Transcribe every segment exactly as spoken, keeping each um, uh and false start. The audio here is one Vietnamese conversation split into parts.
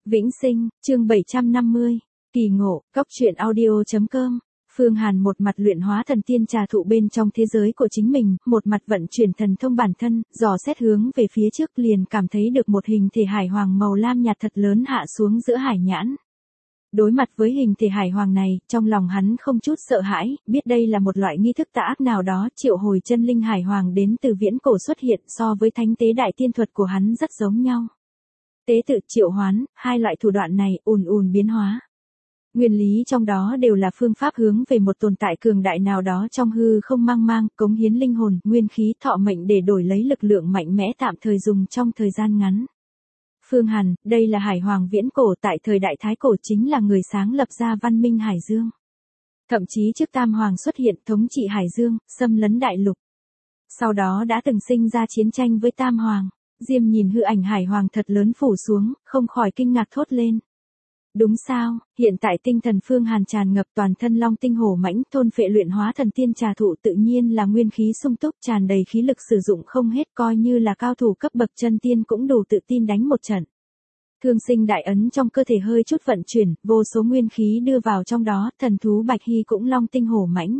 Vĩnh Sinh, chương bảy trăm năm mươi. Kỳ ngộ, cóc truyện audio chấm com. Phương Hàn một mặt luyện hóa thần tiên trà thụ bên trong thế giới của chính mình, một mặt vận chuyển thần thông bản thân, dò xét hướng về phía trước liền cảm thấy được một hình thể hải hoàng màu lam nhạt thật lớn hạ xuống giữa hải nhãn. Đối mặt với hình thể hải hoàng này, trong lòng hắn không chút sợ hãi, biết đây là một loại nghi thức tà ác nào đó, triệu hồi chân linh hải hoàng đến từ viễn cổ xuất hiện, so với thánh tế đại tiên thuật của hắn rất giống nhau. Tế tự, triệu hoán, hai loại thủ đoạn này ùn ùn biến hóa. Nguyên lý trong đó đều là phương pháp hướng về một tồn tại cường đại nào đó trong hư không mang mang, cống hiến linh hồn, nguyên khí, thọ mệnh để đổi lấy lực lượng mạnh mẽ tạm thời dùng trong thời gian ngắn. Phương Hàn, đây là hải hoàng viễn cổ tại thời đại Thái Cổ, chính là người sáng lập ra văn minh Hải Dương. Thậm chí trước Tam Hoàng xuất hiện thống trị Hải Dương, xâm lấn đại lục. Sau đó đã từng sinh ra chiến tranh với Tam Hoàng. Diêm nhìn hư ảnh hải hoàng thật lớn phủ xuống, không khỏi kinh ngạc thốt lên. Đúng sao, hiện tại tinh thần Phương Hàn tràn ngập toàn thân long tinh hổ mãnh, thôn phệ luyện hóa thần tiên trà thụ tự nhiên là nguyên khí sung túc, tràn đầy khí lực sử dụng không hết, coi như là cao thủ cấp bậc chân tiên cũng đủ tự tin đánh một trận. Thương sinh đại ấn trong cơ thể hơi chút vận chuyển, vô số nguyên khí đưa vào trong đó, thần thú bạch hy cũng long tinh hổ mãnh.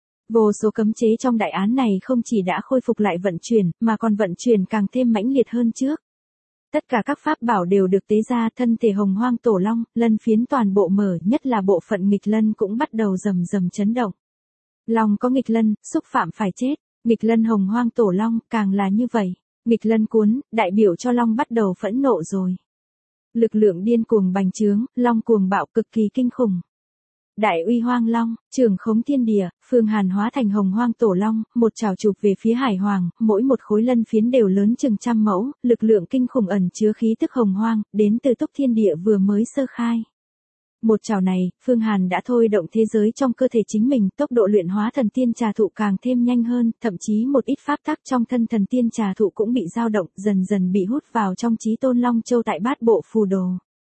Vô số cấm chế trong đại án này không chỉ đã khôi phục lại vận chuyển, mà còn vận chuyển càng thêm mãnh liệt hơn trước. Tất cả các pháp bảo đều được tế ra, thân thể hồng hoang tổ long, lân phiến toàn bộ mở, nhất là bộ phận nghịch lân cũng bắt đầu rầm rầm chấn động. Long có nghịch lân, xúc phạm phải chết, nghịch lân hồng hoang tổ long, càng là như vậy. Nghịch lân cuốn, đại biểu cho long bắt đầu phẫn nộ rồi. Lực lượng điên cuồng bành trướng, long cuồng bạo cực kỳ kinh khủng. Đại uy hoang long, trường khống thiên địa, Phương Hàn hóa thành hồng hoang tổ long, một trảo chụp về phía hải hoàng, mỗi một khối lân phiến đều lớn chừng trăm mẫu, lực lượng kinh khủng ẩn chứa khí tức hồng hoang, đến từ túc thiên địa vừa mới sơ khai. Một trảo này, Phương Hàn đã thôi động thế giới trong cơ thể chính mình, tốc độ luyện hóa thần tiên trà thụ càng thêm nhanh hơn, thậm chí một ít pháp tắc trong thân thần tiên trà thụ cũng bị dao động, dần dần bị hút vào trong chí tôn long châu tại bát bộ phù đồ.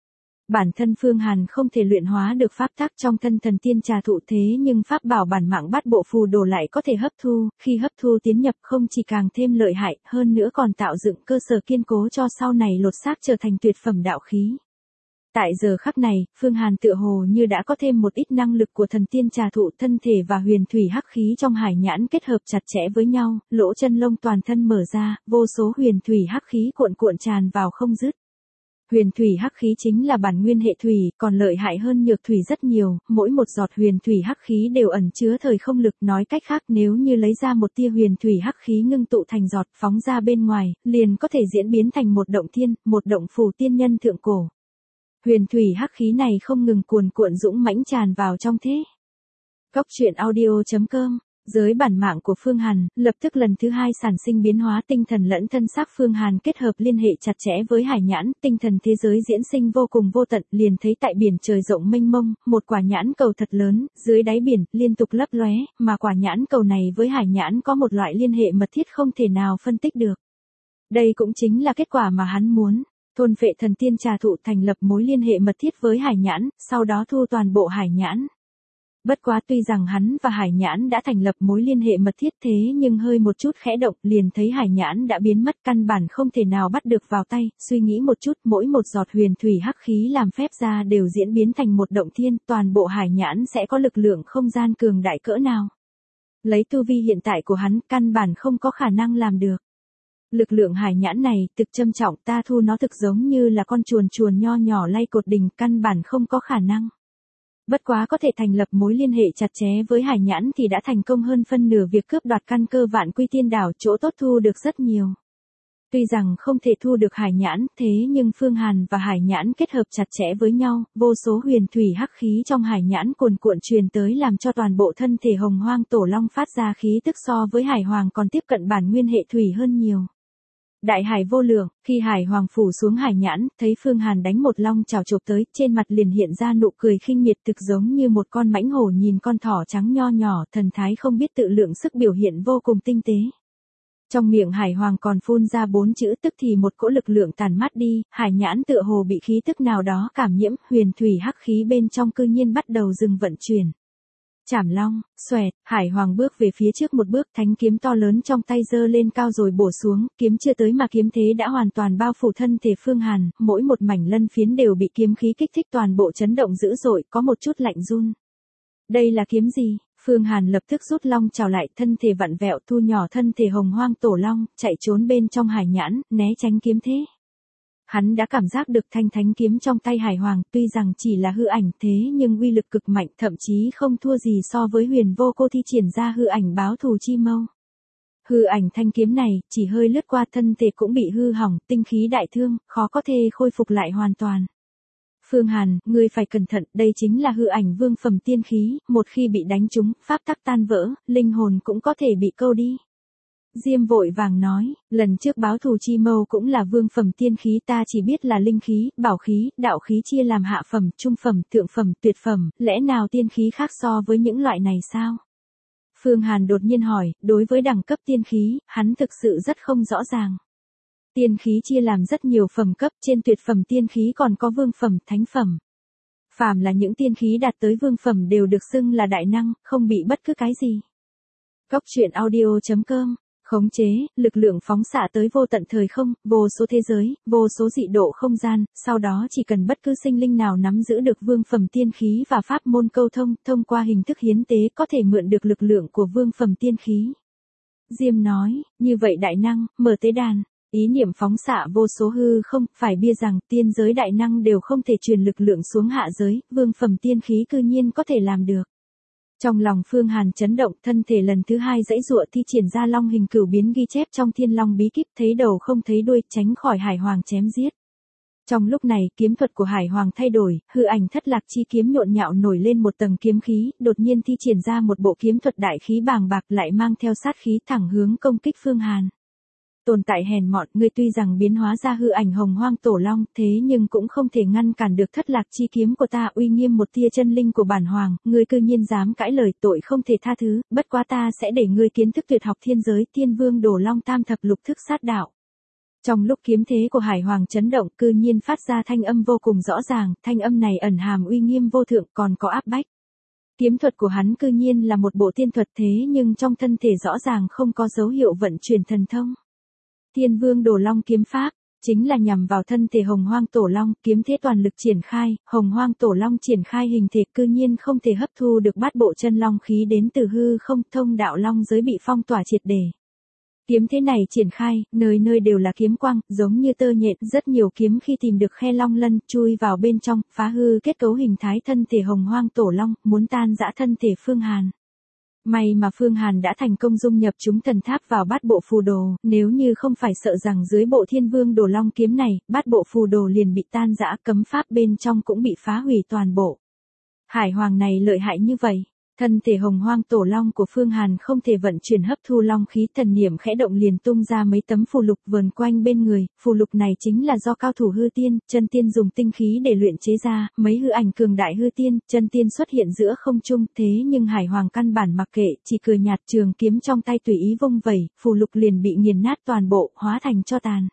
Bản thân Phương Hàn không thể luyện hóa được pháp tắc trong thân thần tiên trà thụ, thế nhưng pháp bảo bản mạng bát bộ phù đồ lại có thể hấp thu, khi hấp thu tiến nhập không chỉ càng thêm lợi hại, hơn nữa còn tạo dựng cơ sở kiên cố cho sau này lột xác trở thành tuyệt phẩm đạo khí. Tại giờ khắc này, Phương Hàn tựa hồ như đã có thêm một ít năng lực của thần tiên trà thụ, thân thể và huyền thủy hắc khí trong hải nhãn kết hợp chặt chẽ với nhau, lỗ chân lông toàn thân mở ra, vô số huyền thủy hắc khí cuộn cuộn tràn vào không dứt. Huyền thủy hắc khí chính là bản nguyên hệ thủy, còn lợi hại hơn nhược thủy rất nhiều, mỗi một giọt huyền thủy hắc khí đều ẩn chứa thời không lực, nói cách khác nếu như lấy ra một tia huyền thủy hắc khí ngưng tụ thành giọt phóng ra bên ngoài, liền có thể diễn biến thành một động thiên, một động phủ tiên nhân thượng cổ. Huyền thủy hắc khí này không ngừng cuồn cuộn dũng mãnh tràn vào trong thế. Cóc truyện audio chấm com. Giới bản mạng của Phương Hàn, lập tức lần thứ hai sản sinh biến hóa, tinh thần lẫn thân xác Phương Hàn kết hợp liên hệ chặt chẽ với hải nhãn, tinh thần thế giới diễn sinh vô cùng vô tận, liền thấy tại biển trời rộng mênh mông, một quả nhãn cầu thật lớn, dưới đáy biển, liên tục lấp lóe, mà quả nhãn cầu này với hải nhãn có một loại liên hệ mật thiết không thể nào phân tích được. Đây cũng chính là kết quả mà hắn muốn. Thôn phệ thần tiên trà thụ thành lập mối liên hệ mật thiết với hải nhãn, sau đó thu toàn bộ hải nhãn. Bất quá tuy rằng hắn và hải nhãn đã thành lập mối liên hệ mật thiết, thế nhưng hơi một chút khẽ động liền thấy hải nhãn đã biến mất, căn bản không thể nào bắt được vào tay, suy nghĩ một chút, mỗi một giọt huyền thủy hắc khí làm phép ra đều diễn biến thành một động thiên, toàn bộ hải nhãn sẽ có lực lượng không gian cường đại cỡ nào. Lấy tu vi hiện tại của hắn, căn bản không có khả năng làm được. Lực lượng hải nhãn này, thực châm trọng, ta thu nó thực giống như là con chuồn chuồn nho nhỏ lay cột đình, căn bản không có khả năng. Bất quá có thể thành lập mối liên hệ chặt chẽ với hải nhãn thì đã thành công hơn phân nửa việc cướp đoạt căn cơ vạn quy tiên đảo, chỗ tốt thu được rất nhiều. Tuy rằng không thể thu được hải nhãn, thế nhưng Phương Hàn và hải nhãn kết hợp chặt chẽ với nhau, vô số huyền thủy hắc khí trong hải nhãn cuồn cuộn truyền tới làm cho toàn bộ thân thể hồng hoang tổ long phát ra khí tức so với hải hoàng còn tiếp cận bản nguyên hệ thủy hơn nhiều. Đại hải vô lượng, khi hải hoàng phủ xuống hải nhãn, thấy Phương Hàn đánh một long chảo chộp tới, trên mặt liền hiện ra nụ cười khinh miệt, thực giống như một con mãnh hổ nhìn con thỏ trắng nho nhỏ, thần thái không biết tự lượng sức biểu hiện vô cùng tinh tế. Trong miệng hải hoàng còn phun ra bốn chữ, tức thì một cỗ lực lượng tàn mát đi, hải nhãn tựa hồ bị khí tức nào đó cảm nhiễm, huyền thủy hắc khí bên trong cư nhiên bắt đầu dừng vận chuyển. Chảm long, xoẹt, Hải Hoàng bước về phía trước một bước, thánh kiếm to lớn trong tay giơ lên cao rồi bổ xuống, kiếm chưa tới mà kiếm thế đã hoàn toàn bao phủ thân thể Phương Hàn, mỗi một mảnh lân phiến đều bị kiếm khí kích thích toàn bộ chấn động dữ dội, có một chút lạnh run. Đây là kiếm gì? Phương Hàn lập tức rút long chào lại, thân thể vặn vẹo thu nhỏ thân thể hồng hoang tổ long, chạy trốn bên trong hải nhãn, né tránh kiếm thế. Hắn đã cảm giác được thanh thánh kiếm trong tay Hải Hoàng, tuy rằng chỉ là hư ảnh thế nhưng uy lực cực mạnh, thậm chí không thua gì so với Huyền Vô Cô thi triển ra hư ảnh báo thù chi mâu. Hư ảnh thanh kiếm này, chỉ hơi lướt qua thân thể cũng bị hư hỏng, tinh khí đại thương, khó có thể khôi phục lại hoàn toàn. Phương Hàn, ngươi phải cẩn thận, đây chính là hư ảnh vương phẩm tiên khí, một khi bị đánh trúng, pháp tắc tan vỡ, linh hồn cũng có thể bị câu đi. Diêm vội vàng nói, lần trước báo thù chi mâu cũng là vương phẩm tiên khí, ta chỉ biết là linh khí, bảo khí, đạo khí chia làm hạ phẩm, trung phẩm, thượng phẩm, tuyệt phẩm, lẽ nào tiên khí khác so với những loại này sao? Phương Hàn đột nhiên hỏi, đối với đẳng cấp tiên khí, hắn thực sự rất không rõ ràng. Tiên khí chia làm rất nhiều phẩm cấp, trên tuyệt phẩm tiên khí còn có vương phẩm, thánh phẩm. Phàm là những tiên khí đạt tới vương phẩm đều được xưng là đại năng, không bị bất cứ cái gì. Cốc truyện audio chấm com Khống chế, lực lượng phóng xạ tới vô tận thời không, vô số thế giới, vô số dị độ không gian, sau đó chỉ cần bất cứ sinh linh nào nắm giữ được vương phẩm tiên khí và pháp môn câu thông, thông qua hình thức hiến tế có thể mượn được lực lượng của vương phẩm tiên khí. Diêm nói, như vậy đại năng, mở tế đàn, ý niệm phóng xạ vô số hư không, phải bia rằng tiên giới đại năng đều không thể truyền lực lượng xuống hạ giới, vương phẩm tiên khí cư nhiên có thể làm được. Trong lòng Phương Hàn chấn động, thân thể lần thứ hai dãy dụa thi triển ra long hình cửu biến ghi chép trong thiên long bí kíp, thấy đầu không thấy đuôi, tránh khỏi Hải Hoàng chém giết. Trong lúc này, kiếm thuật của Hải Hoàng thay đổi, hư ảnh thất lạc chi kiếm nhộn nhạo nổi lên một tầng kiếm khí, đột nhiên thi triển ra một bộ kiếm thuật đại khí bàng bạc lại mang theo sát khí thẳng hướng công kích Phương Hàn. Tồn tại hèn mọn, ngươi tuy rằng biến hóa ra hư ảnh hồng hoang tổ long, thế nhưng cũng không thể ngăn cản được thất lạc chi kiếm của ta, uy nghiêm một tia chân linh của bản hoàng, ngươi cư nhiên dám cãi lời, tội không thể tha thứ, bất quá ta sẽ để ngươi kiến thức tuyệt học thiên giới, thiên vương đồ long tam thập lục thức sát đạo. Trong lúc kiếm thế của Hải Hoàng chấn động, cư nhiên phát ra thanh âm vô cùng rõ ràng, thanh âm này ẩn hàm uy nghiêm vô thượng, còn có áp bách. Kiếm thuật của hắn cư nhiên là một bộ tiên thuật thế nhưng trong thân thể rõ ràng không có dấu hiệu vận chuyển thần thông. Thiên vương đồ long kiếm pháp, chính là nhằm vào thân thể hồng hoang tổ long, kiếm thế toàn lực triển khai, hồng hoang tổ long triển khai hình thể cư nhiên không thể hấp thu được bát bộ chân long khí đến từ hư không, thông đạo long giới bị phong tỏa triệt để. Kiếm thế này triển khai, nơi nơi đều là kiếm quang, giống như tơ nhện, rất nhiều kiếm khi tìm được khe long lân, chui vào bên trong, phá hư kết cấu hình thái thân thể hồng hoang tổ long, muốn tan rã thân thể Phương Hàn. May mà Phương Hàn đã thành công dung nhập chúng thần tháp vào bát bộ phù đồ, nếu như không phải sợ rằng dưới bộ thiên vương đồ long kiếm này, bát bộ phù đồ liền bị tan rã, cấm pháp bên trong cũng bị phá hủy toàn bộ. Hải Hoàng này lợi hại như vậy. Thân thể hồng hoang tổ long của Phương Hàn không thể vận chuyển hấp thu long khí, thần niệm khẽ động liền tung ra mấy tấm phù lục vờn quanh bên người, phù lục này chính là do cao thủ hư tiên, chân tiên dùng tinh khí để luyện chế ra, mấy hư ảnh cường đại hư tiên, chân tiên xuất hiện giữa không trung, thế nhưng Hải Hoàng căn bản mặc kệ, chỉ cười nhạt, trường kiếm trong tay tùy ý vung vẩy, phù lục liền bị nghiền nát toàn bộ, hóa thành tro tàn.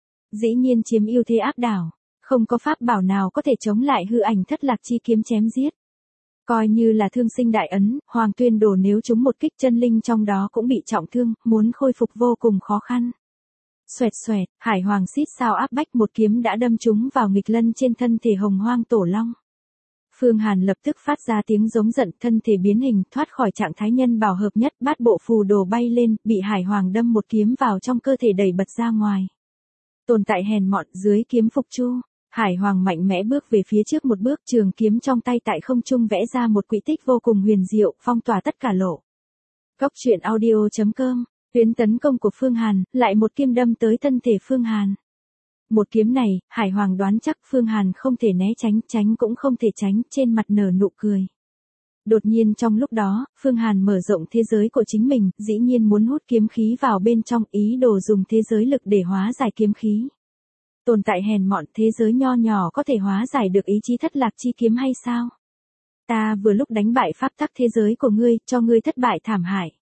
Dĩ nhiên chiếm ưu thế áp đảo, không có pháp bảo nào có thể chống lại hư ảnh thất lạc chi kiếm chém giết. Coi như là thương sinh đại ấn, Hoàng Tuyên Đồ nếu trúng một kích chân linh trong đó cũng bị trọng thương, muốn khôi phục vô cùng khó khăn. Xoẹt xoẹt, Hải Hoàng xít sao áp bách một kiếm đã đâm trúng vào nghịch lân trên thân thể hồng hoang tổ long. Phương Hàn lập tức phát ra tiếng giống giận, thân thể biến hình, thoát khỏi trạng thái nhân bảo hợp nhất, bát bộ phù đồ bay lên, bị Hải Hoàng đâm một kiếm vào trong cơ thể đẩy bật ra ngoài. Tồn tại hèn mọn, dưới kiếm phục chu. Hải Hoàng mạnh mẽ bước về phía trước một bước, trường kiếm trong tay tại không trung vẽ ra một quỹ tích vô cùng huyền diệu, phong tỏa tất cả lộ. Cốc truyện audio chấm com Tuyến tấn công của Phương Hàn, lại một kiếm đâm tới thân thể Phương Hàn. Một kiếm này, Hải Hoàng đoán chắc Phương Hàn không thể né tránh, tránh cũng không thể tránh, trên mặt nở nụ cười. Đột nhiên trong lúc đó, Phương Hàn mở rộng thế giới của chính mình, dĩ nhiên muốn hút kiếm khí vào bên trong, ý đồ dùng thế giới lực để hóa giải kiếm khí. Tồn tại hèn mọn, thế giới nho nhỏ có thể hóa giải được ý chí thất lạc chi kiếm hay sao? Ta vừa lúc đánh bại pháp tắc thế giới của ngươi, cho ngươi thất bại thảm hại.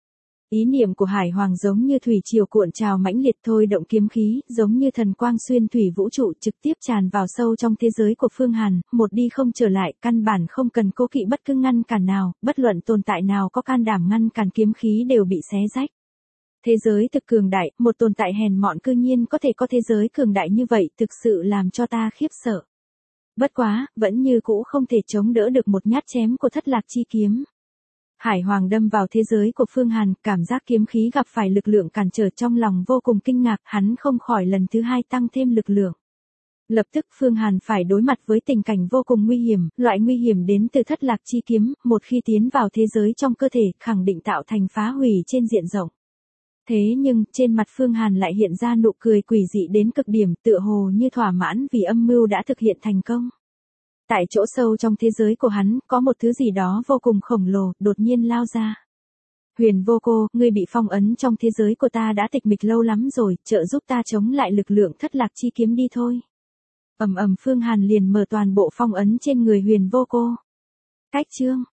Ý niệm của Hải Hoàng giống như thủy triều cuộn trào mãnh liệt thôi động kiếm khí, giống như thần quang xuyên thủy vũ trụ trực tiếp tràn vào sâu trong thế giới của Phương Hàn, một đi không trở lại, căn bản không cần cố kỵ bất cứ ngăn cản nào, bất luận tồn tại nào có can đảm ngăn cản kiếm khí đều bị xé rách. Thế giới thực cường đại, một tồn tại hèn mọn cư nhiên có thể có thế giới cường đại như vậy, thực sự làm cho ta khiếp sợ. Bất quá, vẫn như cũ không thể chống đỡ được một nhát chém của Thất Lạc chi kiếm. Hải Hoàng đâm vào thế giới của Phương Hàn, cảm giác kiếm khí gặp phải lực lượng cản trở trong lòng vô cùng kinh ngạc, hắn không khỏi lần thứ hai tăng thêm lực lượng. Lập tức Phương Hàn phải đối mặt với tình cảnh vô cùng nguy hiểm, loại nguy hiểm đến từ Thất Lạc chi kiếm, một khi tiến vào thế giới trong cơ thể, khẳng định tạo thành phá hủy trên diện rộng. Thế nhưng, trên mặt Phương Hàn lại hiện ra nụ cười quỷ dị đến cực điểm, tựa hồ như thỏa mãn vì âm mưu đã thực hiện thành công. Tại chỗ sâu trong thế giới của hắn, có một thứ gì đó vô cùng khổng lồ, đột nhiên lao ra. Huyền Vô Cô, ngươi bị phong ấn trong thế giới của ta đã tịch mịch lâu lắm rồi, trợ giúp ta chống lại lực lượng Thất Lạc chi kiếm đi thôi. Ầm ầm Phương Hàn liền mở toàn bộ phong ấn trên người Huyền Vô Cô. Cách chương